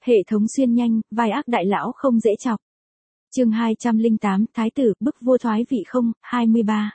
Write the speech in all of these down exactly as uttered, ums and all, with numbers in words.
Hệ thống xuyên nhanh, vai ác đại lão không dễ chọc. Chương hai trăm lẻ tám, Thái tử, bức vua thoái vị không, hai mươi ba.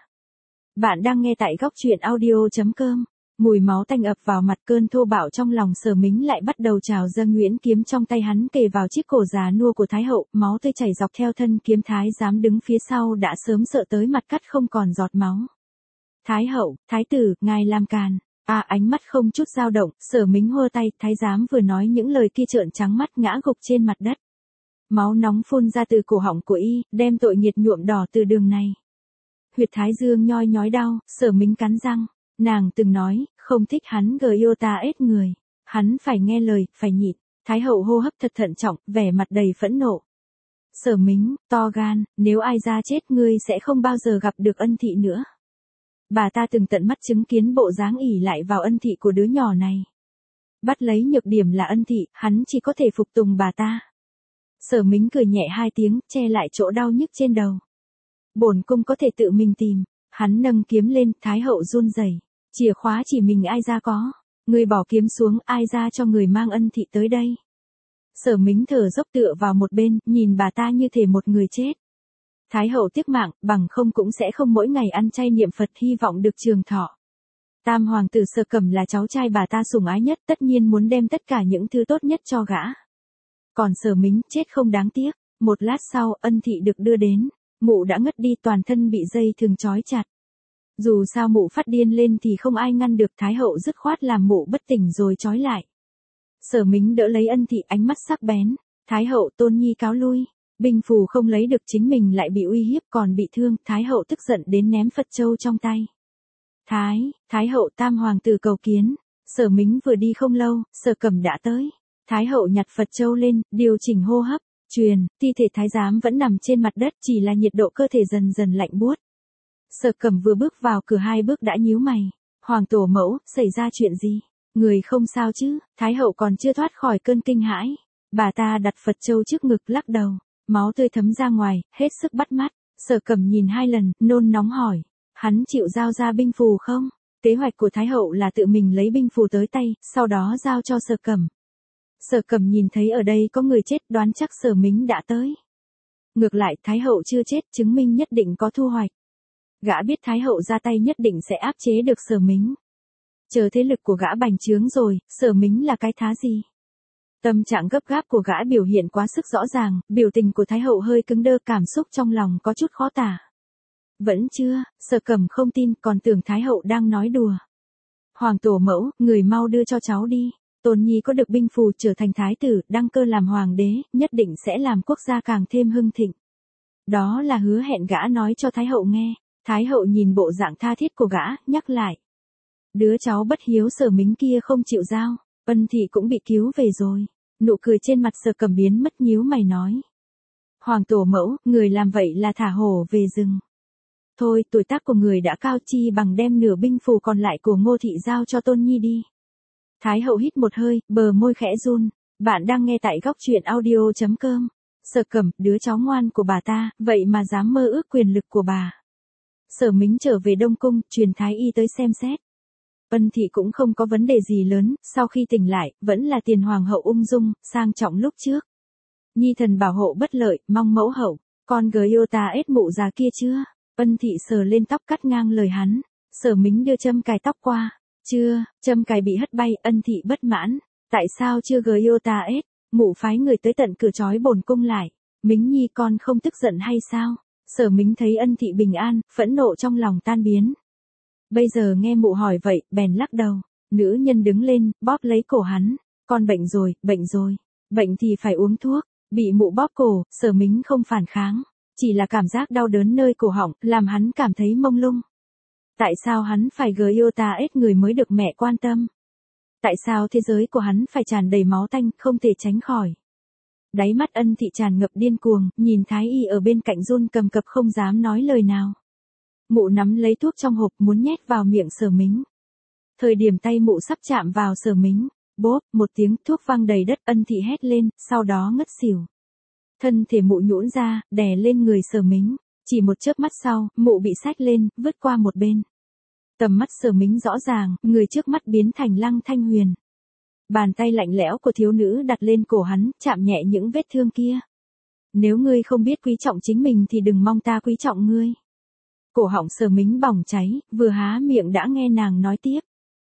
Bạn đang nghe tại góc truyện audio chấm com. Mùi máu tanh ập vào mặt, cơn thô bạo trong lòng Sở Mính lại bắt đầu trào dâng. Nguyễn kiếm trong tay hắn kề vào chiếc cổ già nua của Thái hậu, máu tươi chảy dọc theo thân kiếm. Thái giám đứng phía sau đã sớm sợ tới mặt cắt không còn giọt máu. Thái hậu, thái tử, ngài làm càn. À, ánh mắt không chút dao động, Sở Mính hô tay, thái giám vừa nói những lời kia trợn trắng mắt ngã gục trên mặt đất. Máu nóng phun ra từ cổ họng của y, đem tội nghiệt nhuộm đỏ từ đường này. Huyệt thái dương nhoi nhói đau, Sở Mính cắn răng. Nàng từng nói, không thích hắn gờ yêu ta ết người. Hắn phải nghe lời, phải nhịn. Thái hậu hô hấp thật thận trọng, vẻ mặt đầy phẫn nộ. Sở Mính, to gan, nếu ai ra chết ngươi sẽ không bao giờ gặp được ân thị nữa. Bà ta từng tận mắt chứng kiến bộ dáng ỷ lại vào ân thị của đứa nhỏ này. Bắt lấy nhược điểm là ân thị, hắn chỉ có thể phục tùng bà ta. Sở Mính cười nhẹ hai tiếng, che lại chỗ đau nhức trên đầu. Bổn cung có thể tự mình tìm. Hắn nâng kiếm lên, Thái hậu run rẩy. Chìa khóa chỉ mình ai ra có. Người bỏ kiếm xuống, ai ra cho người mang ân thị tới đây. Sở Mính thở dốc tựa vào một bên, nhìn bà ta như thể một người chết. Thái hậu tiếc mạng, bằng không cũng sẽ không mỗi ngày ăn chay niệm Phật hy vọng được trường thọ. Tam hoàng tử Sở Cẩm là cháu trai bà ta sủng ái nhất, tất nhiên muốn đem tất cả những thứ tốt nhất cho gã. Còn Sở Mính, chết không đáng tiếc. Một lát sau, ân thị được đưa đến. Mụ đã ngất đi, toàn thân bị dây thừng trói chặt. Dù sao mụ phát điên lên thì không ai ngăn được. Thái hậu dứt khoát làm mụ bất tỉnh rồi trói lại. Sở Mính đỡ lấy ân thị, ánh mắt sắc bén. Thái hậu, Tôn nhi cáo lui. Binh phù không lấy được, chính mình lại bị uy hiếp còn bị thương. Thái hậu tức giận đến ném Phật châu trong tay. Thái, Thái hậu, tam hoàng tử cầu kiến. Sở Mính vừa đi không lâu, Sở Cẩm đã tới. Thái hậu nhặt Phật châu lên, điều chỉnh hô hấp. Truyền, thi thể thái giám vẫn nằm trên mặt đất, chỉ là nhiệt độ cơ thể dần dần lạnh buốt. Sở Cẩm vừa bước vào cửa hai bước đã nhíu mày. Hoàng tổ mẫu, xảy ra chuyện gì? Người không sao chứ? Thái hậu còn chưa thoát khỏi cơn kinh hãi. Bà ta đặt Phật châu trước ngực lắc đầu. Máu tươi thấm ra ngoài, hết sức bắt mắt. Sở Cẩm nhìn hai lần, nôn nóng hỏi. Hắn chịu giao ra binh phù không? Kế hoạch của Thái hậu là tự mình lấy binh phù tới tay, sau đó giao cho Sở Cẩm. Sở Cẩm nhìn thấy ở đây có người chết, đoán chắc Sở Mính đã tới. Ngược lại, Thái hậu chưa chết, chứng minh nhất định có thu hoạch. Gã biết Thái hậu ra tay nhất định sẽ áp chế được Sở Mính. Chờ thế lực của gã bành trướng rồi, Sở Mính là cái thá gì? Tâm trạng gấp gáp của gã biểu hiện quá sức rõ ràng, biểu tình của Thái hậu hơi cứng đơ, cảm xúc trong lòng có chút khó tả. Vẫn chưa, Sở Cẩm không tin, còn tưởng Thái hậu đang nói đùa. Hoàng tổ mẫu, người mau đưa cho cháu đi. Tôn nhi có được binh phù trở thành thái tử, đăng cơ làm hoàng đế, nhất định sẽ làm quốc gia càng thêm hưng thịnh. Đó là hứa hẹn gã nói cho Thái hậu nghe. Thái hậu nhìn bộ dạng tha thiết của gã, nhắc lại. Đứa cháu bất hiếu Sở Mính kia không chịu giao, ân thị cũng bị cứu về rồi. Nụ cười trên mặt Sở Cẩm biến mất, nhíu mày nói. Hoàng tổ mẫu, người làm vậy là thả hổ về rừng. Thôi, tuổi tác của người đã cao, chi bằng đem nửa binh phù còn lại của Ngô thị giao cho Tôn nhi đi. Thái hậu hít một hơi, bờ môi khẽ run. Bạn đang nghe tại góc truyện audio chấm com. Sở Cẩm, đứa cháu ngoan của bà ta, vậy mà dám mơ ước quyền lực của bà. Sở Mính trở về Đông Cung, truyền thái y tới xem xét. Ân thị cũng không có vấn đề gì lớn, sau khi tỉnh lại, vẫn là tiền hoàng hậu ung dung, sang trọng lúc trước. Nhi thần bảo hộ bất lợi, mong mẫu hậu, con gờ yêu ta ết mụ già kia chưa? Ân thị sờ lên tóc cắt ngang lời hắn. Sở Mính đưa châm cài tóc qua. Chưa, châm cài bị hất bay, ân thị bất mãn. Tại sao chưa gờ yêu ta ết? Mụ phái người tới tận cửa trói bổn cung lại. Mính nhi con không tức giận hay sao? Sở Mính thấy ân thị bình an, phẫn nộ trong lòng tan biến. Bây giờ nghe mụ hỏi vậy, bèn lắc đầu. Nữ nhân đứng lên, bóp lấy cổ hắn. Con bệnh rồi, bệnh rồi. Bệnh thì phải uống thuốc. Bị mụ bóp cổ, Sở Mính không phản kháng. Chỉ là cảm giác đau đớn nơi cổ họng, làm hắn cảm thấy mông lung. Tại sao hắn phải gờ yêu ta ết người mới được mẹ quan tâm? Tại sao thế giới của hắn phải tràn đầy máu tanh, không thể tránh khỏi? Đáy mắt ân thị tràn ngập điên cuồng, nhìn thái y ở bên cạnh run cầm cập không dám nói lời nào. Mụ nắm lấy thuốc trong hộp muốn nhét vào miệng Sở Mính. Thời điểm tay mụ sắp chạm vào Sở Mính, bốp, một tiếng thuốc văng đầy đất, ân thị hét lên, sau đó ngất xỉu. Thân thể mụ nhũn ra, đè lên người Sở Mính. Chỉ một chớp mắt sau, mụ bị xách lên, vứt qua một bên. Tầm mắt Sở Mính rõ ràng, người trước mắt biến thành Lăng Thanh Huyền. Bàn tay lạnh lẽo của thiếu nữ đặt lên cổ hắn, chạm nhẹ những vết thương kia. Nếu ngươi không biết quý trọng chính mình thì đừng mong ta quý trọng ngươi. Cổ họng Sở Mính bỏng cháy, vừa há miệng đã nghe nàng nói tiếp.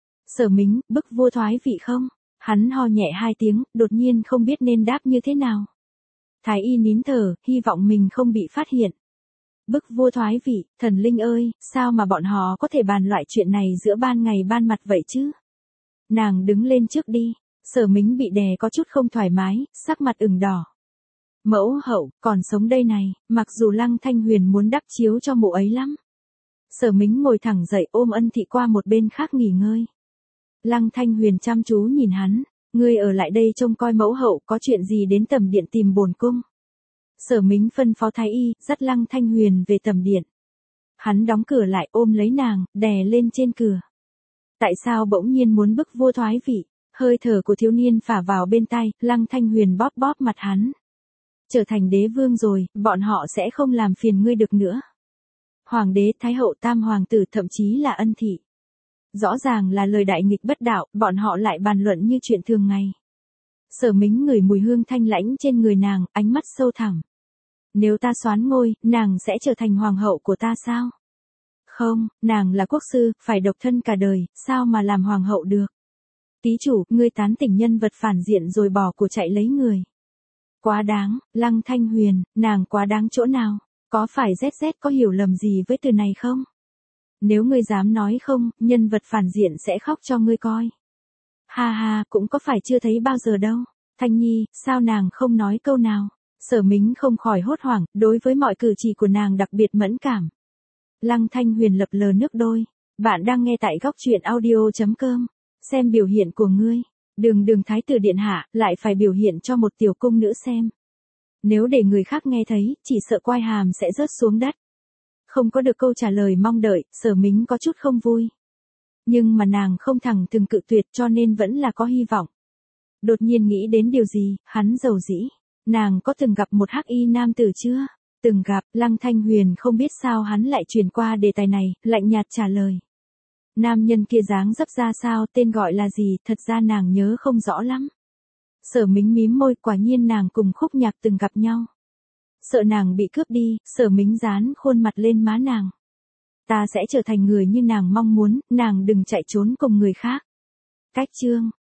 Sở Mính, bức vua thoái vị không? Hắn ho nhẹ hai tiếng, đột nhiên không biết nên đáp như thế nào. Thái y nín thở, hy vọng mình không bị phát hiện. Bức vua thoái vị, thần linh ơi, sao mà bọn họ có thể bàn loại chuyện này giữa ban ngày ban mặt vậy chứ? Nàng đứng lên trước đi. Sở Mính bị đè có chút không thoải mái, sắc mặt ửng đỏ. Mẫu hậu, còn sống đây này, mặc dù Lăng Thanh Huyền muốn đắp chiếu cho mụ ấy lắm. Sở Mính ngồi thẳng dậy ôm Ân Thị qua một bên khác nghỉ ngơi. Lăng Thanh Huyền chăm chú nhìn hắn, ngươi ở lại đây trông coi mẫu hậu, có chuyện gì đến tầm điện tìm bổn cung. Sở Mính phân phó thái y, dắt Lăng Thanh Huyền về tầm điện. Hắn đóng cửa lại ôm lấy nàng, đè lên trên cửa. Tại sao bỗng nhiên muốn bức vua thoái vị? Hơi thở của thiếu niên phả vào bên tai, Lăng Thanh Huyền bóp bóp mặt hắn. Trở thành đế vương rồi, bọn họ sẽ không làm phiền ngươi được nữa. Hoàng đế, thái hậu, tam hoàng tử, thậm chí là Ân Thị. Rõ ràng là lời đại nghịch bất đạo, bọn họ lại bàn luận như chuyện thường ngày. Sở Mính ngửi mùi hương thanh lãnh trên người nàng, ánh mắt sâu thẳm. Nếu ta soán ngôi, nàng sẽ trở thành hoàng hậu của ta sao? Không, nàng là quốc sư, phải độc thân cả đời, sao mà làm hoàng hậu được? Tí chủ, ngươi tán tỉnh nhân vật phản diện rồi bỏ của chạy lấy người. Quá đáng, Lăng Thanh Huyền, nàng quá đáng chỗ nào? Có phải Z Z có hiểu lầm gì với từ này không? Nếu ngươi dám nói không, nhân vật phản diện sẽ khóc cho ngươi coi. Ha ha, cũng có phải chưa thấy bao giờ đâu. Thanh Nhi, sao nàng không nói câu nào? Sở Mính không khỏi hốt hoảng, đối với mọi cử chỉ của nàng đặc biệt mẫn cảm. Lăng Thanh Huyền lập lờ nước đôi. Bạn đang nghe tại góc truyện audio chấm com. Xem biểu hiện của ngươi. Đường đường thái tử điện hạ, lại phải biểu hiện cho một tiểu cung nữ xem. Nếu để người khác nghe thấy, chỉ sợ quai hàm sẽ rớt xuống đất. Không có được câu trả lời mong đợi, Sở Mính có chút không vui. Nhưng mà nàng không thẳng thừng cự tuyệt cho nên vẫn là có hy vọng. Đột nhiên nghĩ đến điều gì, hắn dầu dĩ. Nàng có từng gặp một hắc y nam tử chưa? Từng gặp, Lăng Thanh Huyền không biết sao hắn lại chuyển qua đề tài này, lạnh nhạt trả lời. Nam nhân kia dáng dấp ra sao, tên gọi là gì, thật ra nàng nhớ không rõ lắm. Sở Mính mím môi, quả nhiên nàng cùng Khúc Nhạc từng gặp nhau. Sợ nàng bị cướp đi, Sở Mính dán khuôn mặt lên má nàng. Ta sẽ trở thành người như nàng mong muốn, nàng đừng chạy trốn cùng người khác. Cách chương,